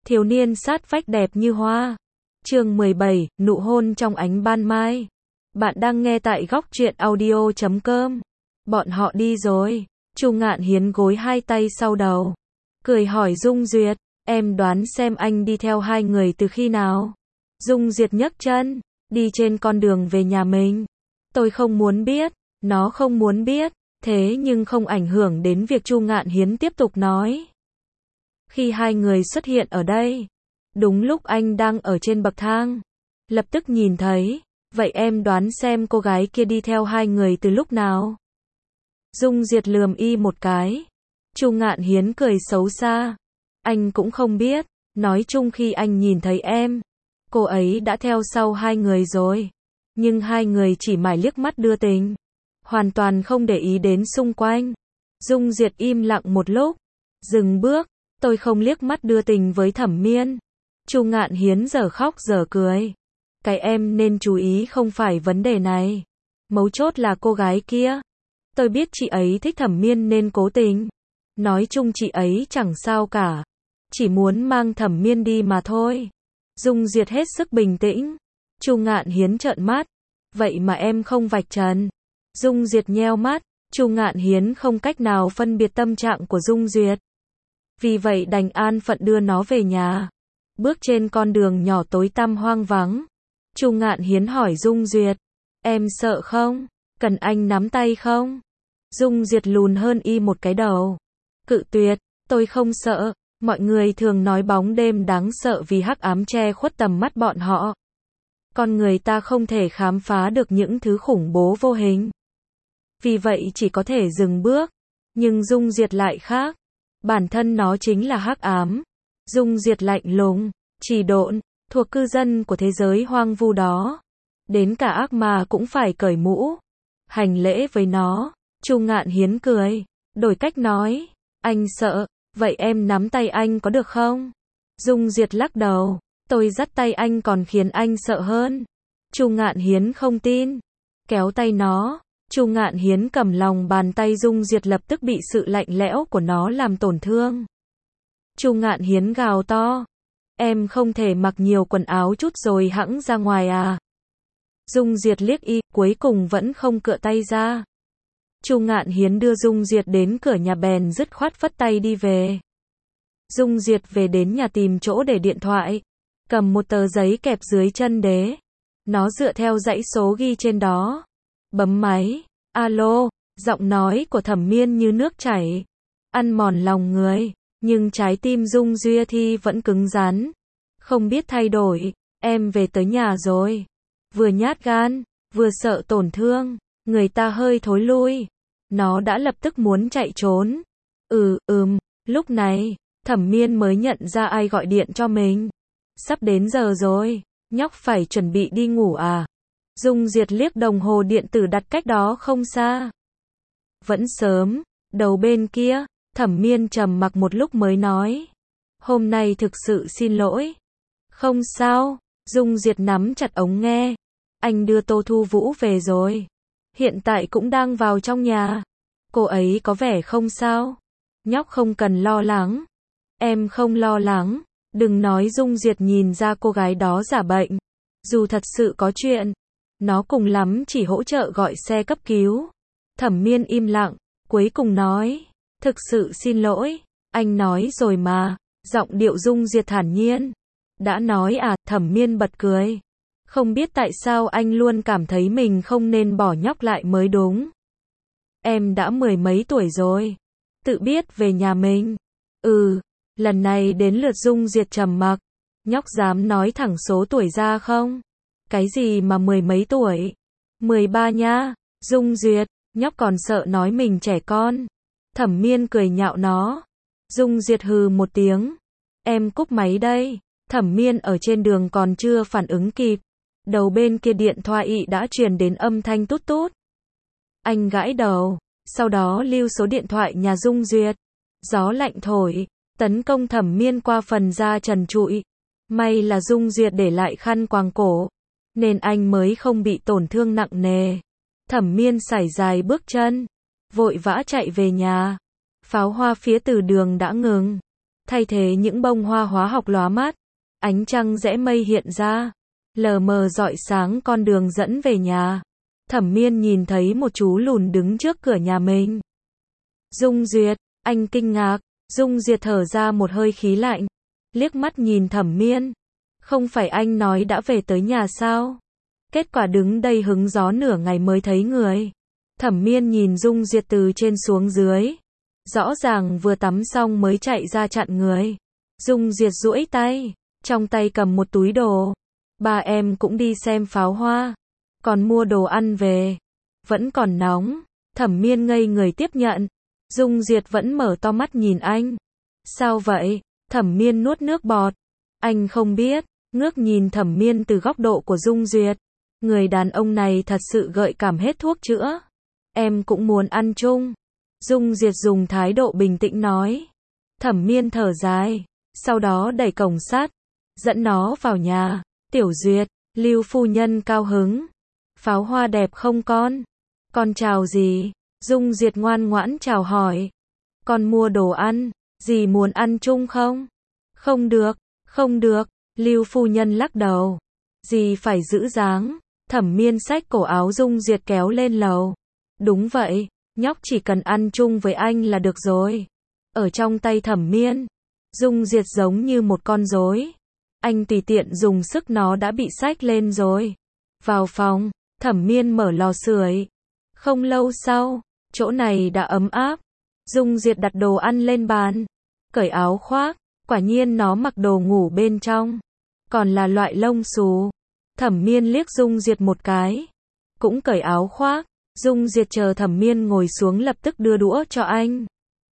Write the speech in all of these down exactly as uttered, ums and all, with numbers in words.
Thiếu niên sát vách đẹp như hoa. Chương mười bảy, nụ hôn trong ánh ban mai. Bạn đang nghe tại góc truyện audio chấm com. Bọn họ đi rồi. Chu Ngạn Hiến gối hai tay sau đầu, cười hỏi Dung Duyệt, em đoán xem anh đi theo hai người từ khi nào? Dung Duyệt nhấc chân, đi trên con đường về nhà mình. Tôi không muốn biết, nó không muốn biết, thế nhưng không ảnh hưởng đến việc Chu Ngạn Hiến tiếp tục nói. Khi hai người xuất hiện ở đây, đúng lúc anh đang ở trên bậc thang, lập tức nhìn thấy, vậy em đoán xem cô gái kia đi theo hai người từ lúc nào? Dung Duyệt lườm y một cái. Chu Ngạn Hiến cười xấu xa. Anh cũng không biết, nói chung khi anh nhìn thấy em, cô ấy đã theo sau hai người rồi. Nhưng hai người chỉ mải liếc mắt đưa tình, hoàn toàn không để ý đến xung quanh. Dung Duyệt im lặng một lúc, dừng bước, tôi không liếc mắt đưa tình với Thẩm Miên. Chu Ngạn Hiến giờ khóc giờ cười. Cái em nên chú ý không phải vấn đề này. Mấu chốt là cô gái kia. Tôi biết chị ấy thích Thẩm Miên nên cố tình. Nói chung chị ấy chẳng sao cả. Chỉ muốn mang Thẩm Miên đi mà thôi. Dung Duyệt hết sức bình tĩnh. Chu Ngạn Hiến trợn mắt. Vậy mà em không vạch trần. Dung Duyệt nheo mắt. Chu Ngạn Hiến không cách nào phân biệt tâm trạng của Dung Duyệt. Vì vậy đành an phận đưa nó về nhà. Bước trên con đường nhỏ tối tăm hoang vắng. Chu Ngạn Hiến hỏi Dung Duyệt. Em sợ không? Cần anh nắm tay không? Dung Duyệt lùn hơn y một cái đầu. Cự tuyệt, tôi không sợ. Mọi người thường nói bóng đêm đáng sợ vì hắc ám che khuất tầm mắt bọn họ. Con người ta không thể khám phá được những thứ khủng bố vô hình. Vì vậy chỉ có thể dừng bước. Nhưng Dung Duyệt lại khác. Bản thân nó chính là hắc ám. Dung Duyệt lạnh lùng, trì độn, thuộc cư dân của thế giới hoang vu đó. Đến cả ác ma cũng phải cởi mũ, hành lễ với nó. Chu Ngạn Hiến cười, đổi cách nói, anh sợ, vậy em nắm tay anh có được không? Dung Duyệt lắc đầu, tôi dắt tay anh còn khiến anh sợ hơn. Chu Ngạn Hiến không tin, kéo tay nó. Chu Ngạn Hiến cầm lòng bàn tay Dung Duyệt lập tức bị sự lạnh lẽo của nó làm tổn thương. Chu Ngạn Hiến gào to, em không thể mặc nhiều quần áo chút rồi hẵng ra ngoài à? Dung Duyệt liếc y, cuối cùng vẫn không cựa tay ra. Chu Ngạn Hiến đưa Dung Duyệt đến cửa nhà bèn dứt khoát phất tay đi về. Dung Duyệt về đến nhà tìm chỗ để điện thoại, cầm một tờ giấy kẹp dưới chân đế. Nó dựa theo dãy số ghi trên đó. Bấm máy, alo, giọng nói của Thẩm Miên như nước chảy, ăn mòn lòng người, nhưng trái tim Dung Duyệt thì vẫn cứng rắn, không biết thay đổi. Em về tới nhà rồi. Vừa nhát gan, vừa sợ tổn thương, người ta hơi thối lui. Nó đã lập tức muốn chạy trốn. Ừ, ừm, lúc này, Thẩm Miên mới nhận ra ai gọi điện cho mình. Sắp đến giờ rồi, nhóc phải chuẩn bị đi ngủ à? Dung Duyệt liếc đồng hồ điện tử đặt cách đó không xa. Vẫn sớm. Đầu bên kia, Thẩm Miên trầm mặc một lúc mới nói. Hôm nay thực sự xin lỗi. Không sao. Dung Duyệt nắm chặt ống nghe. Anh đưa Tô Thu Vũ về rồi. Hiện tại cũng đang vào trong nhà. Cô ấy có vẻ không sao. Nhóc không cần lo lắng. Em không lo lắng. Đừng nói. Dung Duyệt nhìn ra cô gái đó giả bệnh. Dù thật sự có chuyện, nó cùng lắm chỉ hỗ trợ gọi xe cấp cứu. Thẩm Miên im lặng, cuối cùng nói, thực sự xin lỗi, anh nói rồi mà. Giọng điệu Dung Duyệt thản nhiên. Đã nói à? Thẩm Miên bật cười. Không biết tại sao anh luôn cảm thấy mình không nên bỏ nhóc lại mới đúng. Em đã mười mấy tuổi rồi, tự biết về nhà mình. Ừ, lần này đến lượt Dung Duyệt trầm mặc. Nhóc dám nói thẳng số tuổi ra không? Cái gì mà mười mấy tuổi? mười ba nha. Dung Duyệt, nhóc còn sợ nói mình trẻ con. Thẩm Miên cười nhạo nó. Dung Duyệt hừ một tiếng. Em cúp máy đây. Thẩm Miên ở trên đường còn chưa phản ứng kịp. Đầu bên kia điện thoại đã truyền đến âm thanh tút tút. Anh gãi đầu, sau đó lưu số điện thoại nhà Dung Duyệt. Gió lạnh thổi, tấn công Thẩm Miên qua phần da trần trụi. May là Dung Duyệt để lại khăn quàng cổ, nên anh mới không bị tổn thương nặng nề. Thẩm Miên sải dài bước chân, vội vã chạy về nhà. Pháo hoa phía từ đường đã ngừng. thay thế những bông hoa hóa học lóa mắt. Ánh trăng rẽ mây hiện ra, lờ mờ rọi sáng con đường dẫn về nhà. Thẩm Miên nhìn thấy một chú lùn đứng trước cửa nhà mình. Dung Duyệt, anh kinh ngạc. Dung Duyệt thở ra một hơi khí lạnh, liếc mắt nhìn Thẩm Miên. Không phải anh nói đã về tới nhà sao? Kết quả đứng đây hứng gió nửa ngày mới thấy người. Thẩm Miên nhìn Dung Duyệt từ trên xuống dưới. Rõ ràng vừa tắm xong mới chạy ra chặn người. Dung Duyệt duỗi tay, trong tay cầm một túi đồ. Ba em cũng đi xem pháo hoa, còn mua đồ ăn về. Vẫn còn nóng. Thẩm Miên ngây người tiếp nhận. Dung Duyệt vẫn mở to mắt nhìn anh. Sao vậy? Thẩm Miên nuốt nước bọt. Anh không biết. Ngước nhìn Thẩm Miên từ góc độ của Dung Duyệt. Người đàn ông này thật sự gợi cảm hết thuốc chữa. Em cũng muốn ăn chung. Dung Duyệt dùng thái độ bình tĩnh nói. Thẩm Miên thở dài, sau đó đẩy cổng sắt, dẫn nó vào nhà. Tiểu Duyệt, Lưu phu nhân cao hứng. Pháo hoa đẹp không con? Con chào gì? Dung Duyệt ngoan ngoãn chào hỏi. Con mua đồ ăn, dì muốn ăn chung không? Không được, không được, Lưu phu nhân lắc đầu. Dì phải giữ dáng. Thẩm Miên xách cổ áo Dung Duyệt kéo lên lầu. Đúng vậy, nhóc chỉ cần ăn chung với anh là được rồi. Ở trong tay Thẩm Miên, Dung Duyệt giống như một con rối. Anh tùy tiện dùng sức nó đã bị xách lên rồi. Vào phòng, Thẩm Miên mở lò sưởi. Không lâu sau, chỗ này đã ấm áp. Dung Duyệt đặt đồ ăn lên bàn, cởi áo khoác, quả nhiên nó mặc đồ ngủ bên trong, còn là loại lông xù. Thẩm Miên liếc Dung Duyệt một cái, cũng cởi áo khoác. Dung Duyệt chờ Thẩm Miên ngồi xuống lập tức đưa đũa cho anh.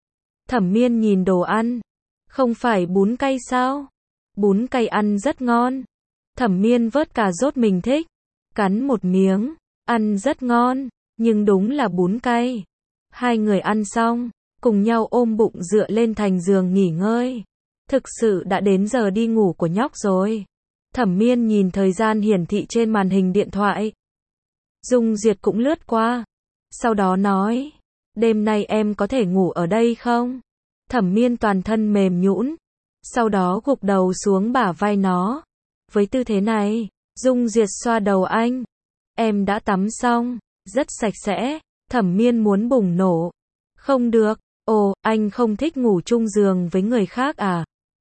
Thẩm Miên nhìn đồ ăn, không phải bún cay sao? Bún cay ăn rất ngon. Thẩm Miên vớt cà rốt mình thích, cắn một miếng, ăn rất ngon, nhưng đúng là bún cay. Hai người ăn xong, cùng nhau ôm bụng dựa lên thành giường nghỉ ngơi. Thực sự đã đến giờ đi ngủ của nhóc rồi. Thẩm Miên nhìn thời gian hiển thị trên màn hình điện thoại. Dung Duyệt cũng lướt qua, sau đó nói, đêm nay em có thể ngủ ở đây không? Thẩm Miên toàn thân mềm nhũn, sau đó gục đầu xuống bả vai nó. Với tư thế này, Dung Duyệt xoa đầu anh. Em đã tắm xong, rất sạch sẽ. Thẩm Miên muốn bùng nổ. Không được, ồ, anh không thích ngủ chung giường với người khác à?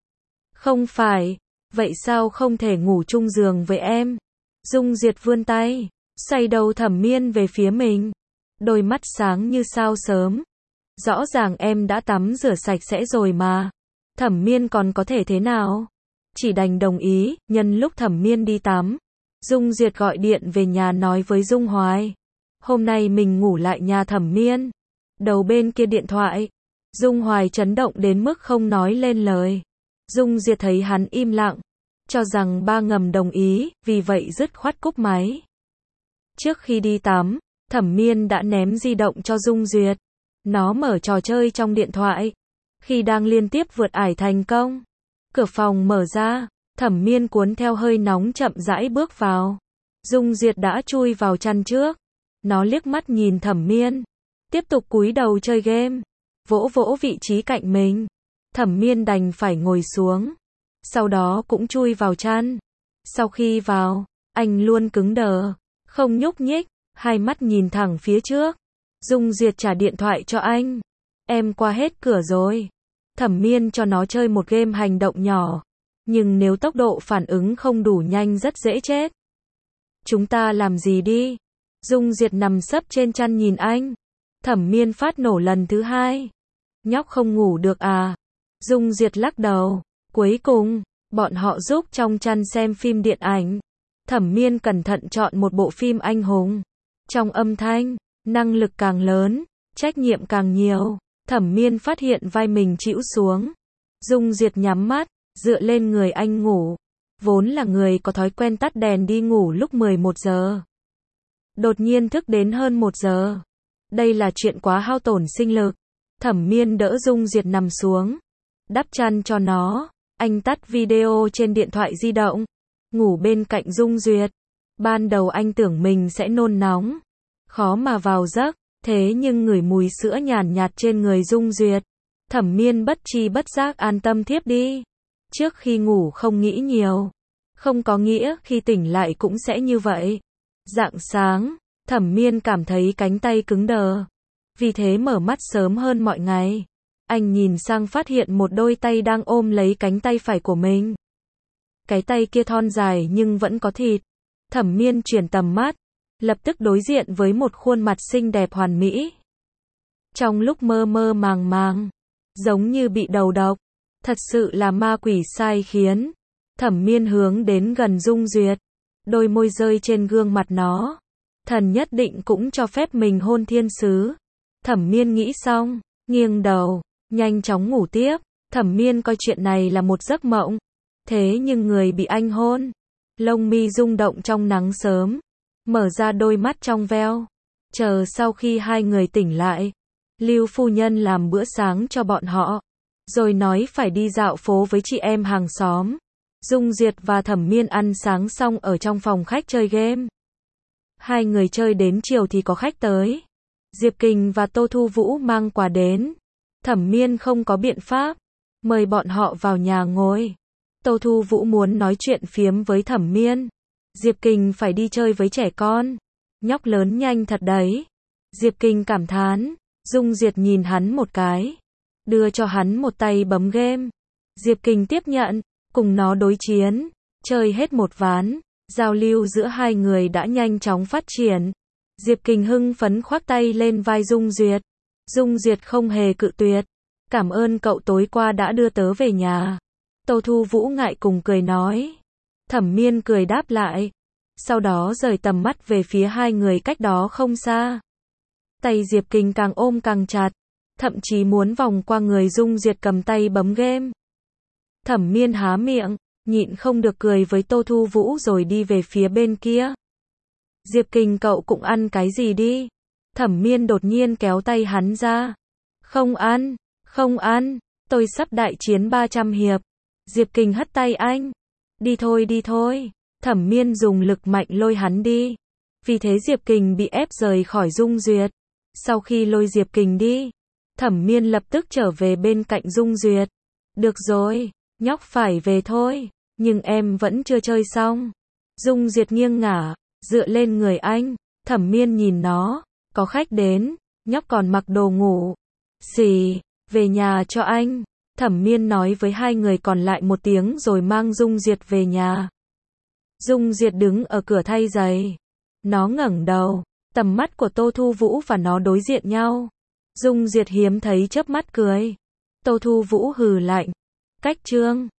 Không phải, vậy sao không thể ngủ chung giường với em? Dung Duyệt vươn tay, xoay đầu Thẩm Miên về phía mình. Đôi mắt sáng như sao sớm. Rõ ràng em đã tắm rửa sạch sẽ rồi mà. Thẩm Miên còn có thể thế nào? Chỉ đành đồng ý. Nhân lúc Thẩm Miên đi tắm, Dung Duyệt gọi điện về nhà nói với Dung Hoài. Hôm nay mình ngủ lại nhà Thẩm Miên. Đầu bên kia điện thoại, Dung Hoài chấn động đến mức không nói lên lời. Dung Duyệt thấy hắn im lặng, cho rằng ba ngầm đồng ý, vì vậy dứt khoát cúp máy. Trước khi đi tắm, Thẩm Miên đã ném di động cho Dung Duyệt. Nó mở trò chơi trong điện thoại. Khi đang liên tiếp vượt ải thành công, cửa phòng mở ra, Thẩm Miên cuốn theo hơi nóng chậm rãi bước vào. Dung Duyệt đã chui vào chăn trước. Nó liếc mắt nhìn Thẩm Miên, tiếp tục cúi đầu chơi game, vỗ vỗ vị trí cạnh mình. Thẩm Miên đành phải ngồi xuống, sau đó cũng chui vào chăn. Sau khi vào, anh luôn cứng đờ, không nhúc nhích, hai mắt nhìn thẳng phía trước. Dung Duyệt trả điện thoại cho anh. Em qua hết cửa rồi. Thẩm Miên cho nó chơi một game hành động nhỏ, nhưng nếu tốc độ phản ứng không đủ nhanh rất dễ chết. Chúng ta làm gì đi? Dung Duyệt nằm sấp trên chăn nhìn anh. Thẩm Miên phát nổ lần thứ hai. Nhóc không ngủ được à? Dung Duyệt lắc đầu. Cuối cùng, bọn họ giúp trong chăn xem phim điện ảnh. Thẩm Miên cẩn thận chọn một bộ phim anh hùng. Trong âm thanh, năng lực càng lớn, trách nhiệm càng nhiều. Thẩm Miên phát hiện vai mình chĩu xuống. Dung Duyệt nhắm mắt, dựa lên người anh ngủ. Vốn là người có thói quen tắt đèn đi ngủ lúc mười một giờ. Đột nhiên thức đến hơn một giờ. Đây là chuyện quá hao tổn sinh lực. Thẩm Miên đỡ Dung Duyệt nằm xuống, đắp chăn cho nó. Anh tắt video trên điện thoại di động, ngủ bên cạnh Dung Duyệt. Ban đầu anh tưởng mình sẽ nôn nóng, khó mà vào giấc, thế nhưng ngửi mùi sữa nhàn nhạt trên người Dung Duyệt, Thẩm Miên bất tri bất giác an tâm thiếp đi. Trước khi ngủ không nghĩ nhiều. Không có nghĩa khi tỉnh lại cũng sẽ như vậy. Rạng sáng, Thẩm Miên cảm thấy cánh tay cứng đờ. Vì thế mở mắt sớm hơn mọi ngày. Anh nhìn sang phát hiện một đôi tay đang ôm lấy cánh tay phải của mình. Cái tay kia thon dài nhưng vẫn có thịt. Thẩm Miên chuyển tầm mắt, lập tức đối diện với một khuôn mặt xinh đẹp hoàn mỹ. Trong lúc mơ mơ màng màng, giống như bị đầu độc, thật sự là ma quỷ sai khiến. Thẩm Miên hướng đến gần Dung Duyệt, đôi môi rơi trên gương mặt nó. Thần nhất định cũng cho phép mình hôn thiên sứ. Thẩm Miên nghĩ xong, nghiêng đầu, nhanh chóng ngủ tiếp. Thẩm Miên coi chuyện này là một giấc mộng. Thế nhưng người bị anh hôn, lông mi rung động trong nắng sớm, mở ra đôi mắt trong veo. Chờ sau khi hai người tỉnh lại, Lưu phu nhân làm bữa sáng cho bọn họ, rồi nói phải đi dạo phố với chị em hàng xóm. Dung Duyệt và Thẩm Miên ăn sáng xong ở trong phòng khách chơi game. Hai người chơi đến chiều thì có khách tới. Diệp Kình và Tô Thu Vũ mang quà đến. Thẩm Miên không có biện pháp, mời bọn họ vào nhà ngồi. Tô Thu Vũ muốn nói chuyện phiếm với Thẩm Miên. Diệp Kình phải đi chơi với trẻ con. Nhóc lớn nhanh thật đấy. Diệp Kình cảm thán. Dung Duyệt nhìn hắn một cái, đưa cho hắn một tay bấm game. Diệp Kình tiếp nhận, cùng nó đối chiến, chơi hết một ván. Giao lưu giữa hai người đã nhanh chóng phát triển. Diệp Kình hưng phấn khoác tay lên vai Dung Duyệt. Dung Duyệt không hề cự tuyệt. Cảm ơn cậu tối qua đã đưa tớ về nhà. Tô Thu Vũ ngại cùng cười nói. Thẩm Miên cười đáp lại. Sau đó rời tầm mắt về phía hai người cách đó không xa. Tay Diệp Kình càng ôm càng chặt, thậm chí muốn vòng qua người Dung Duyệt cầm tay bấm game. Thẩm Miên há miệng, nhịn không được cười với Tô Thu Vũ rồi đi về phía bên kia. Diệp Kình cậu cũng ăn cái gì đi. Thẩm Miên đột nhiên kéo tay hắn ra. Không ăn, không ăn, tôi sắp đại chiến ba trăm hiệp. Diệp Kình hất tay anh. Đi thôi đi thôi. Thẩm Miên dùng lực mạnh lôi hắn đi. Vì thế Diệp Kình bị ép rời khỏi Dung Duyệt. Sau khi lôi Diệp Kình đi, Thẩm Miên lập tức trở về bên cạnh Dung Duyệt. Được rồi, nhóc phải về thôi, nhưng em vẫn chưa chơi xong. Dung Duyệt nghiêng ngả, dựa lên người anh. Thẩm Miên nhìn nó, có khách đến, nhóc còn mặc đồ ngủ. Xì, về nhà cho anh. Thẩm Miên nói với hai người còn lại một tiếng rồi mang Dung Duyệt về nhà. Dung Duyệt đứng ở cửa thay giày. Nó ngẩng đầu, tầm mắt của Tô Thu Vũ và nó đối diện nhau. Dung Duyệt hiếm thấy chớp mắt cười. Tô Thu Vũ hừ lạnh. Cách trương.